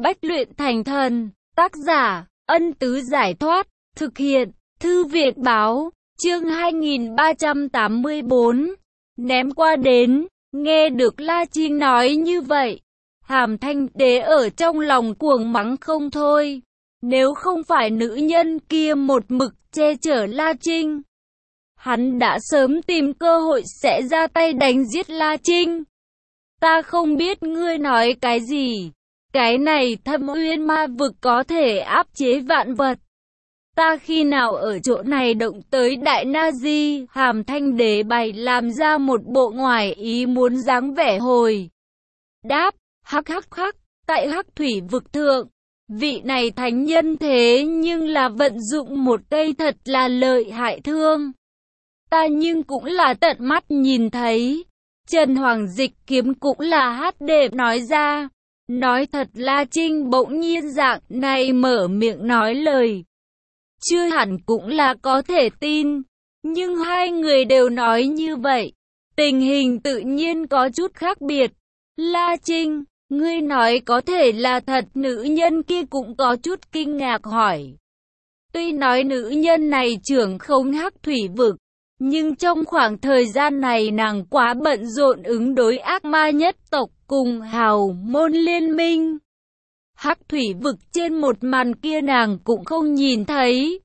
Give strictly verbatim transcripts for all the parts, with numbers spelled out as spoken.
Bách luyện thành thần, tác giả, Ân Tứ Giải Thoát, thực hiện, Thư Viện Báo, chương hai nghìn ba trăm tám mươi bốn. Ném qua đến, nghe được La Trinh nói như vậy, Hàm Thanh Đế ở trong lòng cuồng mắng không thôi. Nếu không phải nữ nhân kia một mực che chở La Trinh, hắn đã sớm tìm cơ hội sẽ ra tay đánh giết La Trinh. Ta không biết ngươi nói cái gì. Cái này Thâm Uyên Ma Vực có thể áp chế vạn vật. Ta khi nào ở chỗ này động tới Đại Na Di? Hàm Thanh Đế bày làm ra một bộ ngoài ý muốn dáng vẻ hồi đáp, hắc hắc hắc, tại Hắc Thủy Vực thượng, vị này thánh nhân thế nhưng là vận dụng một cây thật là lợi hại thương. Ta nhưng cũng là tận mắt nhìn thấy. Trần Hoàng Dịch Kiếm cũng là hát đệm nói ra. Nói thật La Trinh bỗng nhiên dạng này mở miệng nói lời, chưa hẳn cũng là có thể tin. Nhưng hai người đều nói như vậy, tình hình tự nhiên có chút khác biệt. La Trinh, ngươi nói có thể là thật? Nữ nhân kia cũng có chút kinh ngạc hỏi. Tuy nói nữ nhân này trưởng không Hắc Thủy Vực, nhưng trong khoảng thời gian này nàng quá bận rộn ứng đối ác ma nhất tộc cùng hào môn liên minh. Hắc Thủy Vực trên một màn kia nàng cũng không nhìn thấy.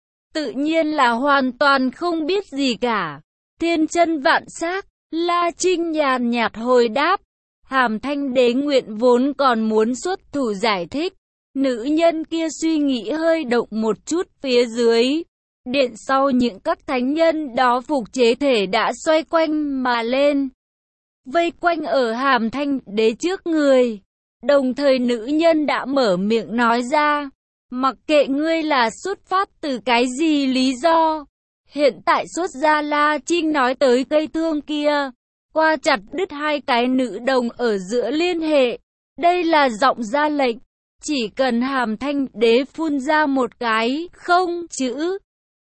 Tự nhiên là hoàn toàn không biết gì cả. Thiên chân vạn xác, La Trinh nhàn nhạt hồi đáp. Hàm Thanh Đế nguyện vốn còn muốn xuất thủ giải thích. Nữ nhân kia suy nghĩ hơi động một chút phía dưới. Điện sau những các thánh nhân đó phục chế thể đã xoay quanh mà lên, vây quanh ở Hàm Thanh Đế trước người. Đồng thời nữ nhân đã mở miệng nói ra, mặc kệ ngươi là xuất phát từ cái gì lý do, hiện tại xuất ra. La Trinh nói tới cây thương kia, qua chặt đứt hai cái nữ đồng ở giữa liên hệ. Đây là giọng ra lệnh, chỉ cần Hàm Thanh Đế phun ra một cái không chữ,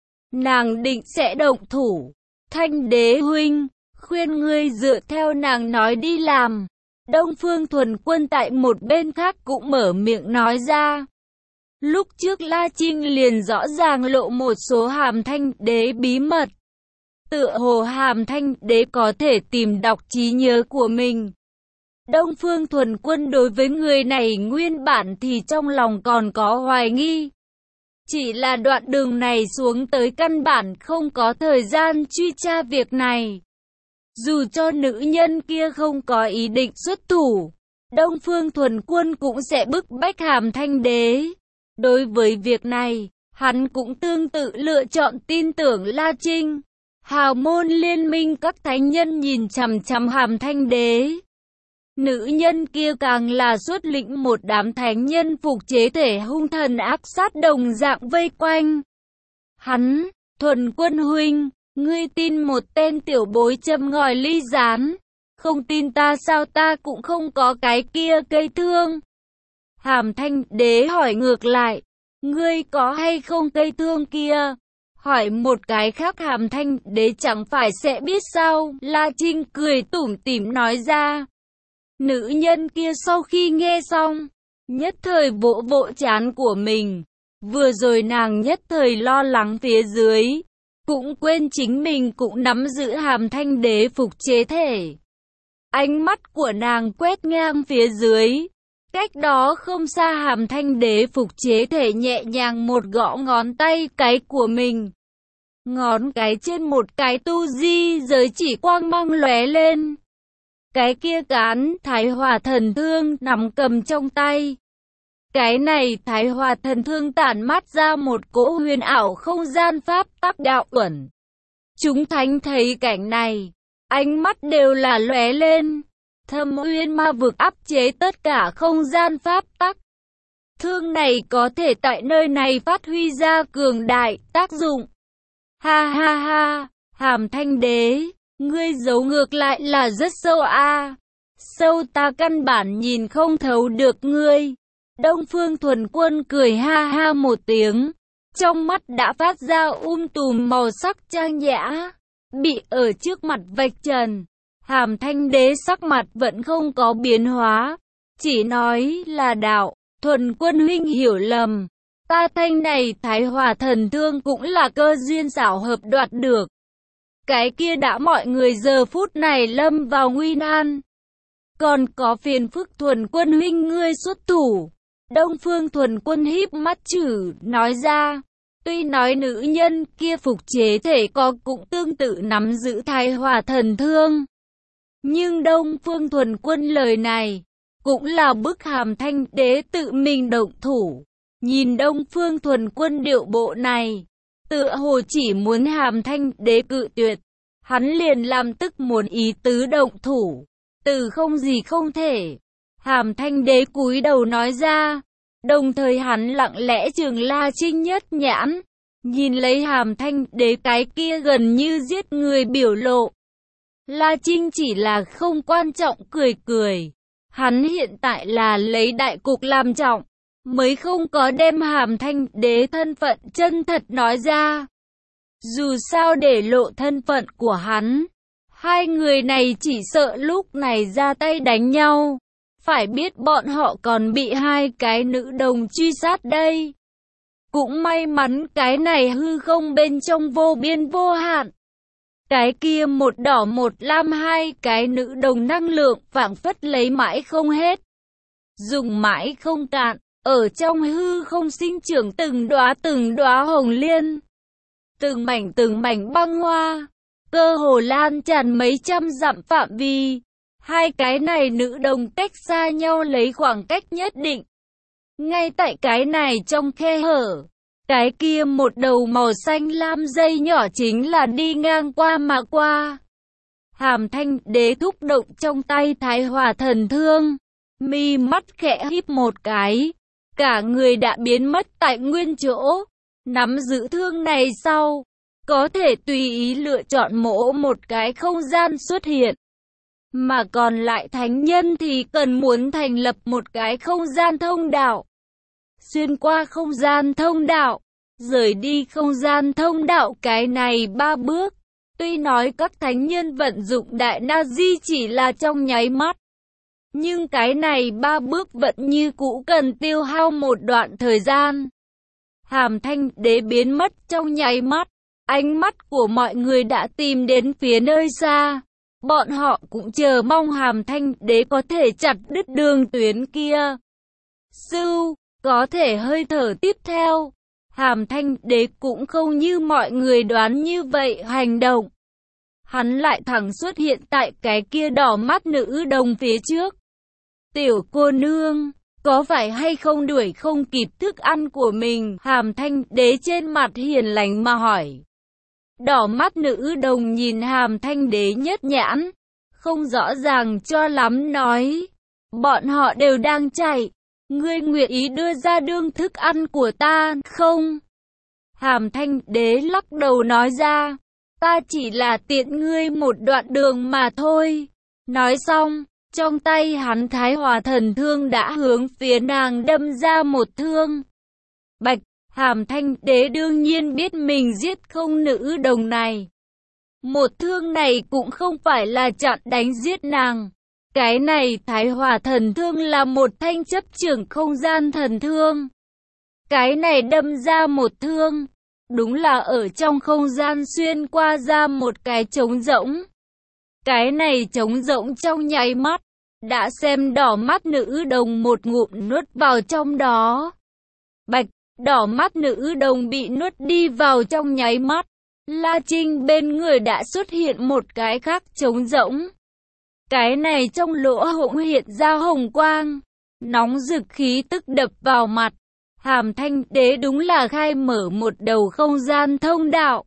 nàng định sẽ động thủ. Thanh Đế huynh, khuyên ngươi dựa theo nàng nói đi làm. Đông Phương Thuần Quân tại một bên khác cũng mở miệng nói ra. Lúc trước La Trinh liền rõ ràng lộ một số Hàm Thanh Đế bí mật. Tựa hồ Hàm Thanh Đế có thể tìm đọc trí nhớ của mình. Đông Phương Thuần Quân đối với người này nguyên bản thì trong lòng còn có hoài nghi. Chỉ là đoạn đường này xuống tới căn bản không có thời gian truy tra việc này. Dù cho nữ nhân kia không có ý định xuất thủ, Đông Phương Thuần Quân cũng sẽ bức bách Hàm Thanh Đế. Đối với việc này, hắn cũng tương tự lựa chọn tin tưởng La Trinh. Hào môn liên minh các thánh nhân nhìn chằm chằm Hàm Thanh Đế. Nữ nhân kia càng là xuất lĩnh một đám thánh nhân phục chế thể hung thần ác sát đồng dạng vây quanh hắn. Thuần Quân huynh, ngươi tin một tên tiểu bối châm ngòi ly gián, không tin ta sao? Ta cũng không có cái kia cây thương. Hàm Thanh Đế hỏi ngược lại, ngươi có hay không cây thương kia? Hỏi một cái khác Hàm Thanh Đế chẳng phải sẽ biết sao? La Trinh cười tủm tỉm nói ra. Nữ nhân kia sau khi nghe xong, nhất thời vỗ vỗ trán của mình. Vừa rồi nàng nhất thời lo lắng phía dưới, cũng quên chính mình cũng nắm giữ Hàm Thanh Đế phục chế thể. Ánh mắt của nàng quét ngang phía dưới. Cách đó không xa Hàm Thanh Đế phục chế thể nhẹ nhàng một gõ ngón tay cái của mình. Ngón cái trên một cái tu di giới chỉ quang mang lóe lên. Cái kia cán Thái Hòa Thần Thương nằm cầm trong tay. Cái này Thái Hòa Thần Thương tản mát ra một cỗ huyền ảo không gian pháp tắc đạo uẩn. Chúng thánh thấy cảnh này, ánh mắt đều là lóe lên. Thâm Uyên Ma Vực áp chế tất cả không gian pháp tắc. Thương này có thể tại nơi này phát huy ra cường đại tác dụng. Ha ha ha, Hàm Thanh Đế, ngươi giấu ngược lại là rất sâu a. À. Sâu ta căn bản nhìn không thấu được ngươi. Đông Phương Thuần Quân cười ha ha một tiếng, trong mắt đã phát ra um tùm màu sắc trang nhã. Bị ở trước mặt vạch trần, Hàm Thanh Đế sắc mặt vẫn không có biến hóa, chỉ nói là đạo. Thuần Quân huynh hiểu lầm, ta thanh này Thái Hòa thần thương cũng là cơ duyên xảo hợp đoạt được. Cái kia đã mọi người giờ phút này lâm vào nguy nan. Còn có phiền phức Thuần Quân huynh ngươi xuất thủ. Đông Phương Thuần Quân híp mắt chử, nói ra. Tuy nói nữ nhân kia phục chế thể có cũng tương tự nắm giữ Thái Hòa thần thương. Nhưng Đông Phương Thuần Quân lời này, cũng là bức Hàm Thanh Đế tự mình động thủ. Nhìn Đông Phương Thuần Quân điệu bộ này, tựa hồ chỉ muốn Hàm Thanh Đế cự tuyệt. Hắn liền làm tức muốn ý tứ động thủ, từ không gì không thể. Hàm Thanh Đế cúi đầu nói ra, đồng thời hắn lặng lẽ trừng La Trinh nhất nhãn, nhìn lấy Hàm Thanh Đế cái kia gần như giết người biểu lộ. La Trinh chỉ là không quan trọng cười cười, hắn hiện tại là lấy đại cục làm trọng, mới không có đem Hàm Thanh Đế thân phận chân thật nói ra. Dù sao để lộ thân phận của hắn, hai người này chỉ sợ lúc này ra tay đánh nhau. Phải biết bọn họ còn bị hai cái nữ đồng truy sát đây. Cũng may mắn cái này hư không bên trong vô biên vô hạn. Cái kia một đỏ một lam hai cái nữ đồng năng lượng phảng phất lấy mãi không hết. Dùng mãi không cạn, ở trong hư không sinh trưởng từng đóa từng đóa hồng liên. Từng mảnh từng mảnh băng hoa, cơ hồ lan tràn mấy trăm dặm phạm vi. Hai cái này nữ đồng cách xa nhau lấy khoảng cách nhất định. Ngay tại cái này trong khe hở, cái kia một đầu màu xanh lam dây nhỏ chính là đi ngang qua mà qua. Hàm Thanh Đế thúc động trong tay Thái Hòa thần thương, mi mắt khẽ híp một cái, cả người đã biến mất tại nguyên chỗ. Nắm giữ thương này sau, có thể tùy ý lựa chọn mỗ một cái không gian xuất hiện. Mà còn lại thánh nhân thì cần muốn thành lập một cái không gian thông đạo. Xuyên qua không gian thông đạo, rời đi không gian thông đạo cái này ba bước. Tuy nói các thánh nhân vận dụng đại na di chỉ là trong nháy mắt, nhưng cái này ba bước vẫn như cũ cần tiêu hao một đoạn thời gian. Hàm Thanh Đế biến mất trong nháy mắt, ánh mắt của mọi người đã tìm đến phía nơi xa. Bọn họ cũng chờ mong Hàm Thanh Đế có thể chặt đứt đường tuyến kia. Sưu, có thể hơi thở tiếp theo, Hàm Thanh Đế cũng không như mọi người đoán như vậy hành động. Hắn lại thẳng xuất hiện tại cái kia đỏ mắt nữ đồng phía trước. Tiểu cô nương, có phải hay không đuổi không kịp thức ăn của mình? Hàm Thanh Đế trên mặt hiền lành mà hỏi. Đỏ mắt nữ đồng nhìn Hàm Thanh Đế nhất nhãn, không rõ ràng cho lắm nói. Bọn họ đều đang chạy, ngươi nguyện ý đưa ra đương thức ăn của ta không? Hàm Thanh Đế lắc đầu nói ra, ta chỉ là tiện ngươi một đoạn đường mà thôi. Nói xong, trong tay hắn Thái Hòa thần thương đã hướng phía nàng đâm ra một thương. Bạch, Hàm Thanh Đế đương nhiên biết mình giết không nữ đồng này. Một thương này cũng không phải là chặn đánh giết nàng. Cái này Thái Hòa thần thương là một thanh chấp trưởng không gian thần thương. Cái này đâm ra một thương, đúng là ở trong không gian xuyên qua ra một cái trống rỗng. Cái này trống rỗng trong nháy mắt, đã xem đỏ mắt nữ đồng một ngụm nuốt vào trong đó. Bạch, đỏ mắt nữ đồng bị nuốt đi vào trong nháy mắt. La Trinh bên người đã xuất hiện một cái khác trống rỗng. Cái này trong lỗ hổng hiện ra hồng quang, nóng rực khí tức đập vào mặt. Hàm Thanh Đế đúng là khai mở một đầu không gian thông đạo,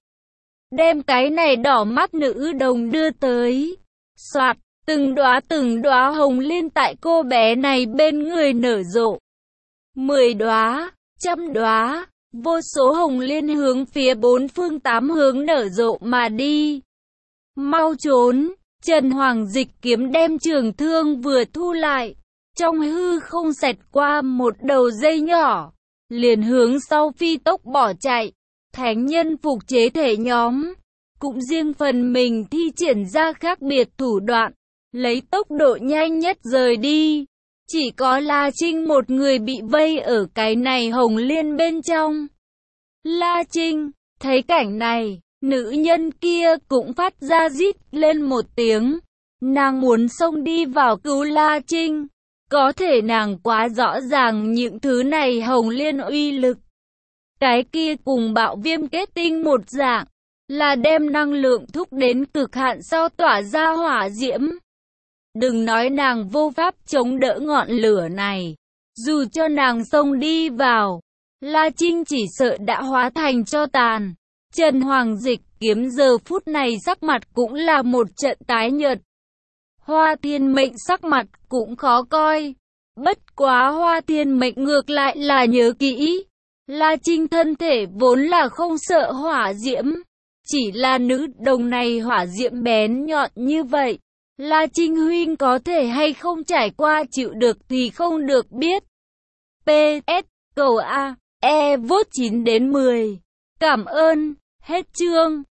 đem cái này đỏ mắt nữ đồng đưa tới. Soạt, từng đóa từng đóa hồng liên tại cô bé này bên người nở rộ. Mười đóa, trăm đóa, vô số hồng liên hướng phía bốn phương tám hướng nở rộ mà đi. Mau trốn! Trần Hoàng Dịch kiếm đem trường thương vừa thu lại, trong hư không xẹt qua một đầu dây nhỏ, liền hướng sau phi tốc bỏ chạy. Thánh nhân phục chế thể nhóm, cũng riêng phần mình thi triển ra khác biệt thủ đoạn, lấy tốc độ nhanh nhất rời đi. Chỉ có La Trinh một người bị vây ở cái này hồng liên bên trong. La Trinh thấy cảnh này, nữ nhân kia cũng phát ra rít lên một tiếng. Nàng muốn xông đi vào cứu La Trinh. Có thể nàng quá rõ ràng những thứ này hồng liên uy lực. Cái kia cùng bạo viêm kết tinh một dạng, là đem năng lượng thúc đến cực hạn sau tỏa ra hỏa diễm. Đừng nói nàng vô pháp chống đỡ ngọn lửa này. Dù cho nàng xông đi vào, La Trinh chỉ sợ đã hóa thành tro tàn. Trần Hoàng Dịch Kiếm giờ phút này sắc mặt cũng là một trận tái nhợt. Hoa Thiên Mệnh sắc mặt cũng khó coi. Bất quá Hoa Thiên Mệnh ngược lại là nhớ kỹ. La Trinh thân thể vốn là không sợ hỏa diễm. Chỉ là nữ đồng này hỏa diễm bén nhọn như vậy. La Trinh huynh có thể hay không trải qua chịu được thì không được biết. pê ét cầu A, E vote chín đến mười. Cảm ơn, hết chương.